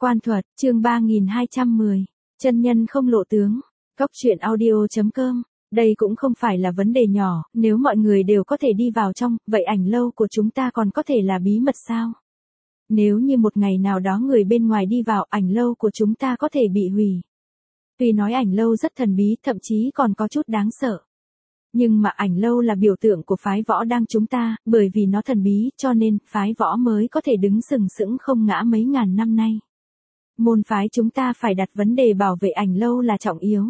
Quan thuật, chương 3210. Chân nhân không lộ tướng. Cóc truyện audio.com. Đây cũng không phải là vấn đề nhỏ, nếu mọi người đều có thể đi vào trong, vậy ảnh lâu của chúng ta còn có thể là bí mật sao? Nếu như một ngày nào đó người bên ngoài đi vào, ảnh lâu của chúng ta có thể bị hủy. Tuy nói ảnh lâu rất thần bí, thậm chí còn có chút đáng sợ. Nhưng mà ảnh lâu là biểu tượng của phái võ đang chúng ta, bởi vì nó thần bí, cho nên, phái võ mới có thể đứng sừng sững không ngã mấy ngàn năm nay. Môn phái chúng ta phải đặt vấn đề bảo vệ ảnh lâu là trọng yếu.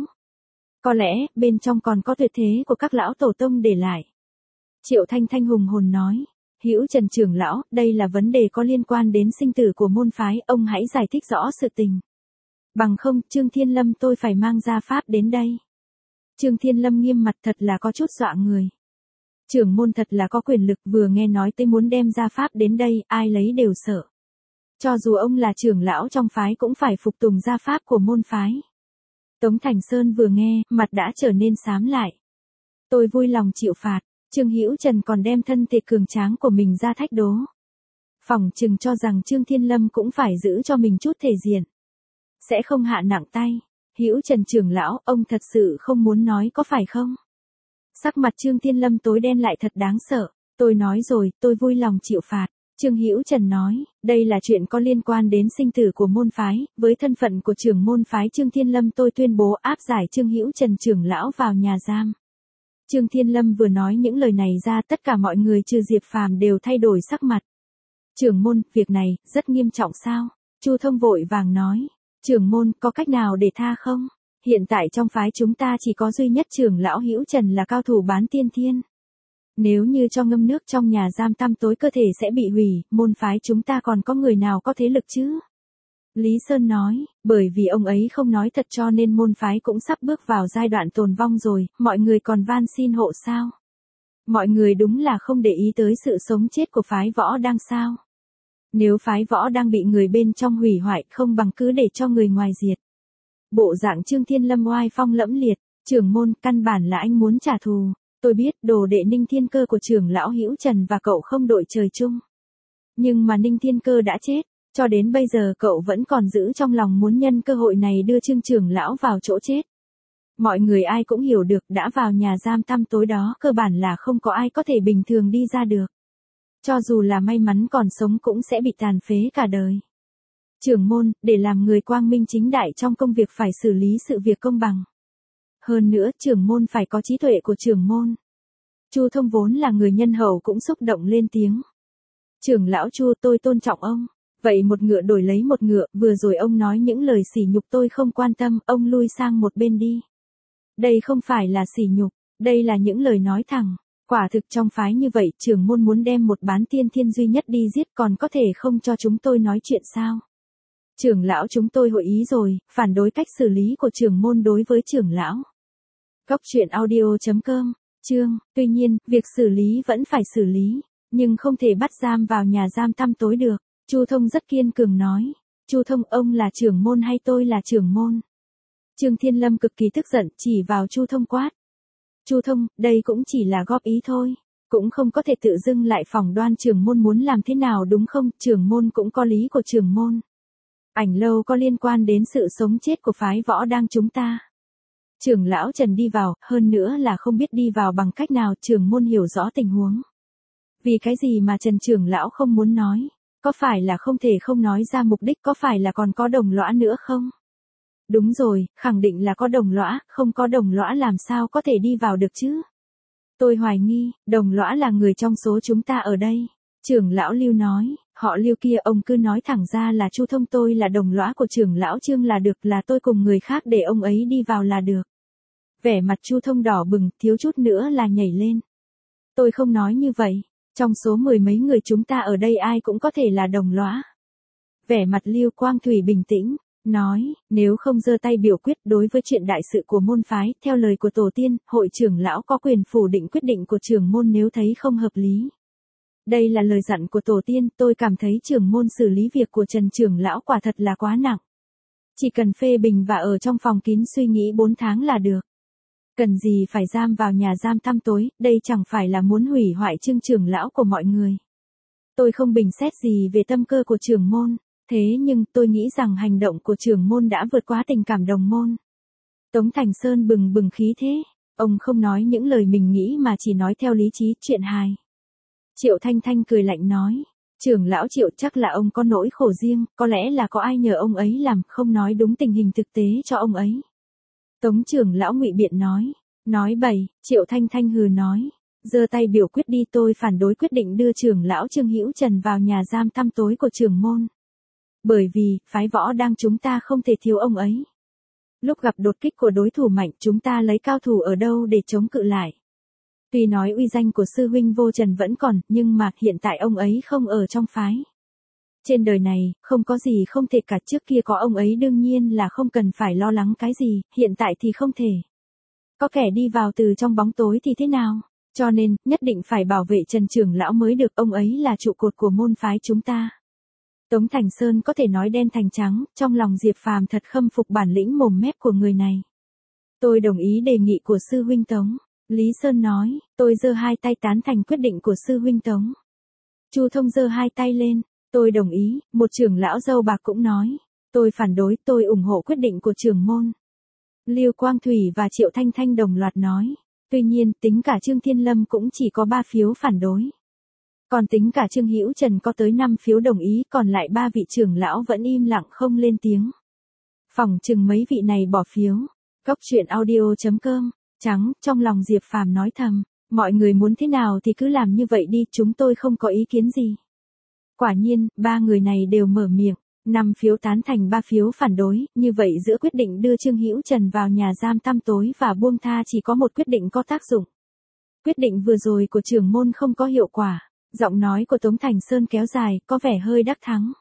Có lẽ, bên trong còn có tuyệt thế của các lão tổ tông để lại. Triệu Thanh Thanh hùng hồn nói. Hữu Trần trưởng lão, đây là vấn đề có liên quan đến sinh tử của môn phái, ông hãy giải thích rõ sự tình. Bằng không, Trương Thiên Lâm tôi phải mang gia pháp đến đây. Trương Thiên Lâm nghiêm mặt thật là có chút dọa người. Trưởng môn thật là có quyền lực, vừa nghe nói tới muốn đem gia pháp đến đây, ai lấy đều sợ. Cho dù ông là trưởng lão trong phái cũng phải phục tùng gia pháp của môn phái. Tống Thành Sơn vừa nghe, mặt đã trở nên xám lại. Tôi vui lòng chịu phạt. Trương Hữu Trần còn đem thân thể cường tráng của mình ra thách đố. Phỏng chừng cho rằng Trương Thiên Lâm cũng phải giữ cho mình chút thể diện. Sẽ không hạ nặng tay. Hữu Trần trưởng lão, ông thật sự không muốn nói có phải không? Sắc mặt Trương Thiên Lâm tối đen lại thật đáng sợ. Tôi nói rồi, tôi vui lòng chịu phạt. Trương Hữu Trần nói, đây là chuyện có liên quan đến sinh tử của môn phái, với thân phận của trưởng môn phái Trương Thiên Lâm tôi tuyên bố áp giải Trương Hữu Trần trưởng lão vào nhà giam. Trương Thiên Lâm vừa nói những lời này ra, tất cả mọi người trừ Diệp Phàm đều thay đổi sắc mặt. Trưởng môn, việc này, rất nghiêm trọng sao? Chu Thông vội vàng nói. Trưởng môn, có cách nào để tha không? Hiện tại trong phái chúng ta chỉ có duy nhất trưởng lão Hữu Trần là cao thủ bán tiên thiên. Nếu như cho ngâm nước trong nhà giam tăm tối cơ thể sẽ bị hủy, môn phái chúng ta còn có người nào có thế lực chứ? Lý Sơn nói, bởi vì ông ấy không nói thật cho nên môn phái cũng sắp bước vào giai đoạn tồn vong rồi, mọi người còn van xin hộ sao? Mọi người đúng là không để ý tới sự sống chết của phái võ đang sao? Nếu phái võ đang bị người bên trong hủy hoại không bằng cứ để cho người ngoài diệt. Bộ dạng Trương Thiên Lâm oai phong lẫm liệt, trưởng môn căn bản là anh muốn trả thù. Tôi biết đồ đệ Ninh Thiên Cơ của trưởng lão Hữu Trần và cậu không đội trời chung. Nhưng mà Ninh Thiên Cơ đã chết, cho đến bây giờ cậu vẫn còn giữ trong lòng muốn nhân cơ hội này đưa Trương trưởng lão vào chỗ chết. Mọi người ai cũng hiểu được đã vào nhà giam tăm tối đó cơ bản là không có ai có thể bình thường đi ra được. Cho dù là may mắn còn sống cũng sẽ bị tàn phế cả đời. Trưởng môn, để làm người quang minh chính đại trong công việc phải xử lý sự việc công bằng. Hơn nữa, trưởng môn phải có trí tuệ của trưởng môn. Chu Thông vốn là người nhân hậu cũng xúc động lên tiếng. Trưởng lão Chu, tôi tôn trọng ông. Vậy một ngựa đổi lấy một ngựa, vừa rồi ông nói những lời sỉ nhục tôi không quan tâm, ông lui sang một bên đi. Đây không phải là sỉ nhục, đây là những lời nói thẳng. Quả thực trong phái như vậy, trưởng môn muốn đem một bán tiên thiên duy nhất đi giết còn có thể không cho chúng tôi nói chuyện sao? Trưởng lão chúng tôi hội ý rồi, phản đối cách xử lý của trưởng môn đối với trưởng lão. Cóc truyện audio.com, chương, tuy nhiên, việc xử lý vẫn phải xử lý, nhưng không thể bắt giam vào nhà giam tăm tối được. Chu Thông rất kiên cường nói. Chu Thông, ông là trưởng môn hay tôi là trưởng môn? Trương Thiên Lâm cực kỳ tức giận chỉ vào Chu Thông quát. Chu Thông, đây cũng chỉ là góp ý thôi, cũng không có thể tự dưng lại phỏng đoan trưởng môn muốn làm thế nào đúng không? Trưởng môn cũng có lý của trưởng môn. Ảnh lâu có liên quan đến sự sống chết của phái võ đang chúng ta. Trưởng lão Trần đi vào, hơn nữa là không biết đi vào bằng cách nào, trưởng môn hiểu rõ tình huống. Vì cái gì mà Trần trưởng lão không muốn nói? Có phải là không thể không nói ra mục đích, có phải là còn có đồng lõa nữa không? Đúng rồi, khẳng định là có đồng lõa, không có đồng lõa làm sao có thể đi vào được chứ? Tôi hoài nghi, đồng lõa là người trong số chúng ta ở đây. Trưởng lão Lưu nói, họ Lưu kia ông cứ nói thẳng ra là Chu Thông tôi là đồng lõa của trưởng lão Trương là được, là tôi cùng người khác để ông ấy đi vào là được. Vẻ mặt Chu Thông đỏ bừng, thiếu chút nữa là nhảy lên. Tôi không nói như vậy, trong số mười mấy người chúng ta ở đây ai cũng có thể là đồng lõa. Vẻ mặt Lưu Quang Thủy bình tĩnh, nói, nếu không giơ tay biểu quyết đối với chuyện đại sự của môn phái, theo lời của tổ tiên, hội trưởng lão có quyền phủ định quyết định của trưởng môn nếu thấy không hợp lý. Đây là lời dặn của tổ tiên, tôi cảm thấy trưởng môn xử lý việc của Trần trưởng lão quả thật là quá nặng. Chỉ cần phê bình và ở trong phòng kín suy nghĩ 4 tháng là được. Cần gì phải giam vào nhà giam tăm tối, đây chẳng phải là muốn hủy hoại Trương trưởng lão của mọi người. Tôi không bình xét gì về tâm cơ của trưởng môn, Thế nhưng tôi nghĩ rằng hành động của trưởng môn đã vượt quá tình cảm đồng môn. Tống Thành Sơn bừng bừng khí thế, ông không nói những lời mình nghĩ mà chỉ nói theo lý trí, chuyện hài. Triệu Thanh Thanh cười lạnh nói, trưởng lão Triệu chắc là ông có nỗi khổ riêng, có lẽ là có ai nhờ ông ấy làm, không nói đúng tình hình thực tế cho ông ấy. Tống trưởng lão ngụy biện nói bậy. Triệu Thanh Thanh hừ nói, giơ tay biểu quyết đi, tôi phản đối quyết định đưa trưởng lão Trương Hữu Trần vào nhà giam tăm tối của trưởng môn. Bởi vì, phái võ đang chúng ta không thể thiếu ông ấy. Lúc gặp đột kích của đối thủ mạnh, chúng ta lấy cao thủ ở đâu để chống cự lại. Tuy nói uy danh của sư huynh Vô Trần vẫn còn, nhưng mà hiện tại ông ấy không ở trong phái. Trên đời này, không có gì không thể cả, trước kia có ông ấy đương nhiên là không cần phải lo lắng cái gì, hiện tại thì không thể. Có kẻ đi vào từ trong bóng tối thì thế nào? Cho nên, nhất định phải bảo vệ Trần trưởng lão mới được, ông ấy là trụ cột của môn phái chúng ta. Tống Thành Sơn có thể nói đen thành trắng, trong lòng Diệp Phàm thật khâm phục bản lĩnh mồm mép của người này. Tôi đồng ý đề nghị của sư huynh Tống. Lý Sơn nói, tôi giơ hai tay tán thành quyết định của sư huynh Tống. Chu Thông giơ hai tay lên, tôi đồng ý. Một trưởng lão râu bạc cũng nói, tôi phản đối, tôi ủng hộ quyết định của trưởng môn. Lưu Quang Thủy và Triệu Thanh Thanh đồng loạt nói, tuy nhiên tính cả Trương Thiên Lâm cũng chỉ có 3 phiếu phản đối. Còn tính cả Trương Hữu Trần có tới 5 phiếu đồng ý, còn lại 3 vị trưởng lão vẫn im lặng không lên tiếng. Phỏng chừng mấy vị này bỏ phiếu. Góc truyện audio.com. Trắng, trong lòng Diệp Phàm nói thầm, mọi người muốn thế nào thì cứ làm như vậy đi, chúng tôi không có ý kiến gì. Quả nhiên, 3 người này đều mở miệng, 5 phiếu tán thành 3 phiếu phản đối, như vậy giữa quyết định đưa Trương Hữu Trần vào nhà giam tăm tối và buông tha chỉ có một quyết định có tác dụng. Quyết định vừa rồi của trưởng môn không có hiệu quả, giọng nói của Tống Thành Sơn kéo dài, có vẻ hơi đắc thắng.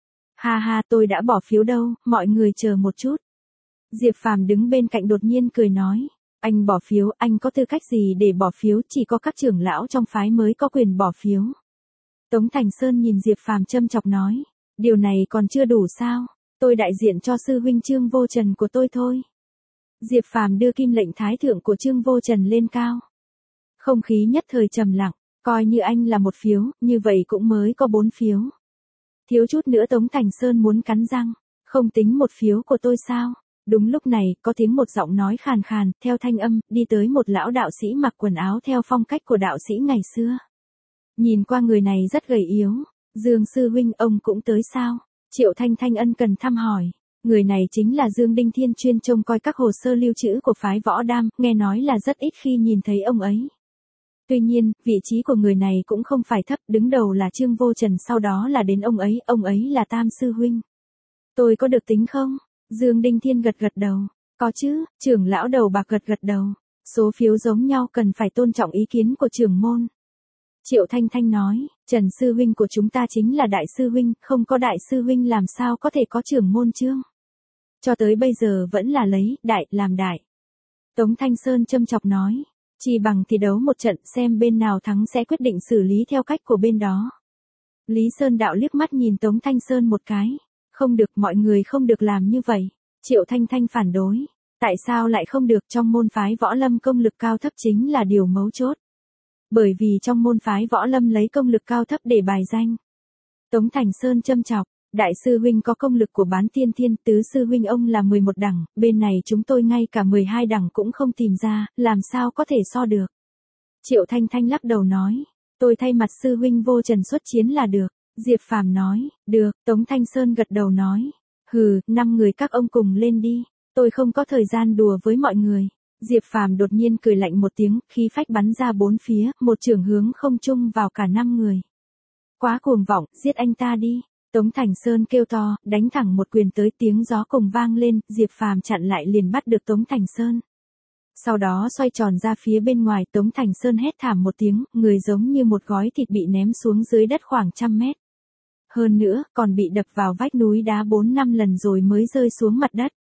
Ha ha, tôi đã bỏ phiếu đâu, mọi người chờ một chút. Diệp Phàm đứng bên cạnh đột nhiên cười nói, anh bỏ phiếu, anh có tư cách gì để bỏ phiếu, chỉ có các trưởng lão trong phái mới có quyền bỏ phiếu. Tống Thành Sơn nhìn Diệp Phàm châm chọc nói, điều này còn chưa đủ sao, tôi đại diện cho sư huynh Trương Vô Trần của tôi thôi. Diệp Phàm đưa kim lệnh thái thượng của Trương Vô Trần lên cao. Không khí nhất thời trầm lặng, coi như anh là một phiếu, như vậy cũng mới có 4 phiếu. Thiếu chút nữa Tống Thành Sơn muốn cắn răng, không tính một phiếu của tôi sao? Đúng lúc này, có tiếng một giọng nói khàn khàn, theo thanh âm, đi tới một lão đạo sĩ mặc quần áo theo phong cách của đạo sĩ ngày xưa. Nhìn qua người này rất gầy yếu, Dương sư huynh ông cũng tới sao? Triệu Thanh Thanh ân cần thăm hỏi, người này chính là Dương Đinh Thiên chuyên trông coi các hồ sơ lưu trữ của phái Võ Đam, nghe nói là rất ít khi nhìn thấy ông ấy. Tuy nhiên, vị trí của người này cũng không phải thấp, đứng đầu là Trương Vô Trần, sau đó là đến ông ấy là Tam sư huynh. Tôi có được tính không? Dương Đinh Thiên gật gật đầu, có chứ, trưởng lão đầu bạc gật gật đầu, số phiếu giống nhau cần phải tôn trọng ý kiến của trưởng môn. Triệu Thanh Thanh nói, Trần sư huynh của chúng ta chính là đại sư huynh, không có đại sư huynh làm sao có thể có trưởng môn chương. Cho tới bây giờ vẫn là lấy đại làm đại. Tống Thanh Sơn châm chọc nói, chỉ bằng thì đấu một trận xem bên nào thắng sẽ quyết định xử lý theo cách của bên đó. Lý Sơn đạo liếc mắt nhìn Tống Thanh Sơn một cái. Không được, mọi người không được làm như vậy. Triệu Thanh Thanh phản đối. Tại sao lại không được, trong môn phái võ lâm công lực cao thấp chính là điều mấu chốt. Bởi vì trong môn phái võ lâm lấy công lực cao thấp để bài danh. Tống Thành Sơn châm chọc, đại sư huynh có công lực của bán tiên thiên, tứ sư huynh ông là 11 đẳng, bên này chúng tôi ngay cả 12 đẳng cũng không tìm ra, làm sao có thể so được. Triệu Thanh Thanh lắc đầu nói, tôi thay mặt sư huynh Vô Trần xuất chiến là được. Diệp Phàm nói, được. Tống Thanh Sơn gật đầu nói, hừ, 5 người các ông cùng lên đi, tôi không có thời gian đùa với mọi người. Diệp Phàm đột nhiên cười lạnh một tiếng, khí phách bắn ra 4 phía, một trường hướng không trung vào cả 5 người. Quá cuồng vọng, giết anh ta đi. Tống Thành Sơn kêu to, đánh thẳng một quyền tới, tiếng gió cùng vang lên, Diệp Phàm chặn lại liền bắt được Tống Thành Sơn. Sau đó xoay tròn ra phía bên ngoài, Tống Thành Sơn hét thảm một tiếng, người giống như một gói thịt bị ném xuống dưới đất khoảng 100 mét. Hơn nữa, còn bị đập vào vách núi đá 4-5 lần rồi mới rơi xuống mặt đất.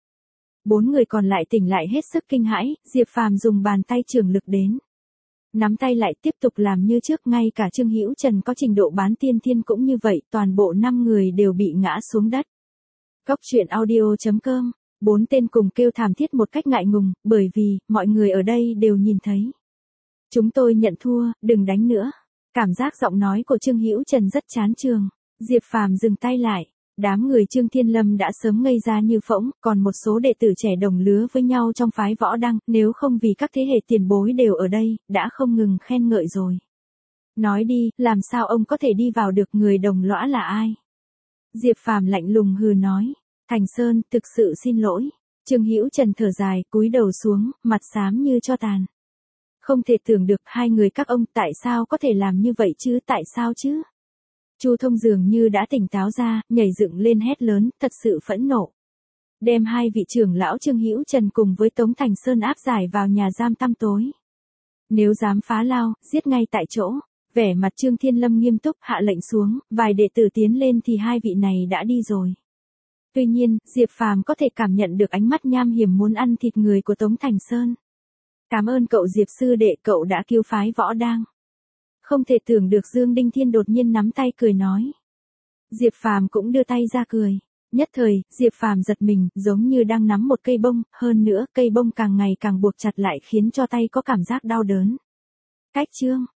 4 người còn lại tỉnh lại hết sức kinh hãi, Diệp Phàm dùng bàn tay trưởng lực đến. Nắm tay lại tiếp tục làm như trước, ngay cả Trương Hữu Trần có trình độ bán tiên thiên cũng như vậy, toàn bộ 5 người đều bị ngã xuống đất. Góc truyện audio.com, 4 tên cùng kêu thảm thiết một cách ngại ngùng, bởi vì, mọi người ở đây đều nhìn thấy. Chúng tôi nhận thua, đừng đánh nữa. Cảm giác giọng nói của Trương Hữu Trần rất chán chường. Diệp Phàm dừng tay lại, Đám người Trương Thiên Lâm đã sớm ngây ra như phỗng, còn một số đệ tử trẻ đồng lứa với nhau trong phái Võ Đăng, nếu không vì các thế hệ tiền bối đều ở đây, đã không ngừng khen ngợi rồi. Nói đi, làm sao ông có thể đi vào được, người đồng lõa là ai? Diệp Phàm lạnh lùng hừ nói. Thành Sơn, thực sự xin lỗi. Trương Hữu Trần thở dài, cúi đầu xuống, mặt xám như tro tàn. Không thể tưởng được hai người các ông tại sao có thể làm như vậy chứ, tại sao chứ? Chu Thông dường như đã tỉnh táo ra, nhảy dựng lên hét lớn, thật sự phẫn nộ. Đem hai vị trưởng lão Trương Hữu Trần cùng với Tống Thành Sơn áp giải vào nhà giam tăm tối. Nếu dám phá lao, giết ngay tại chỗ. Vẻ mặt Trương Thiên Lâm nghiêm túc, hạ lệnh xuống, vài đệ tử tiến lên thì hai vị này đã đi rồi. Tuy nhiên, Diệp Phàm có thể cảm nhận được ánh mắt nham hiểm muốn ăn thịt người của Tống Thành Sơn. Cảm ơn cậu Diệp sư đệ, cậu đã cứu phái Võ Đăng. Không thể tưởng được Dương Đinh Thiên đột nhiên nắm tay cười nói. Diệp Phàm cũng đưa tay ra cười. Nhất thời, Diệp Phàm giật mình, giống như đang nắm một cây bông, hơn nữa cây bông càng ngày càng buộc chặt lại khiến cho tay có cảm giác đau đớn. Cách chương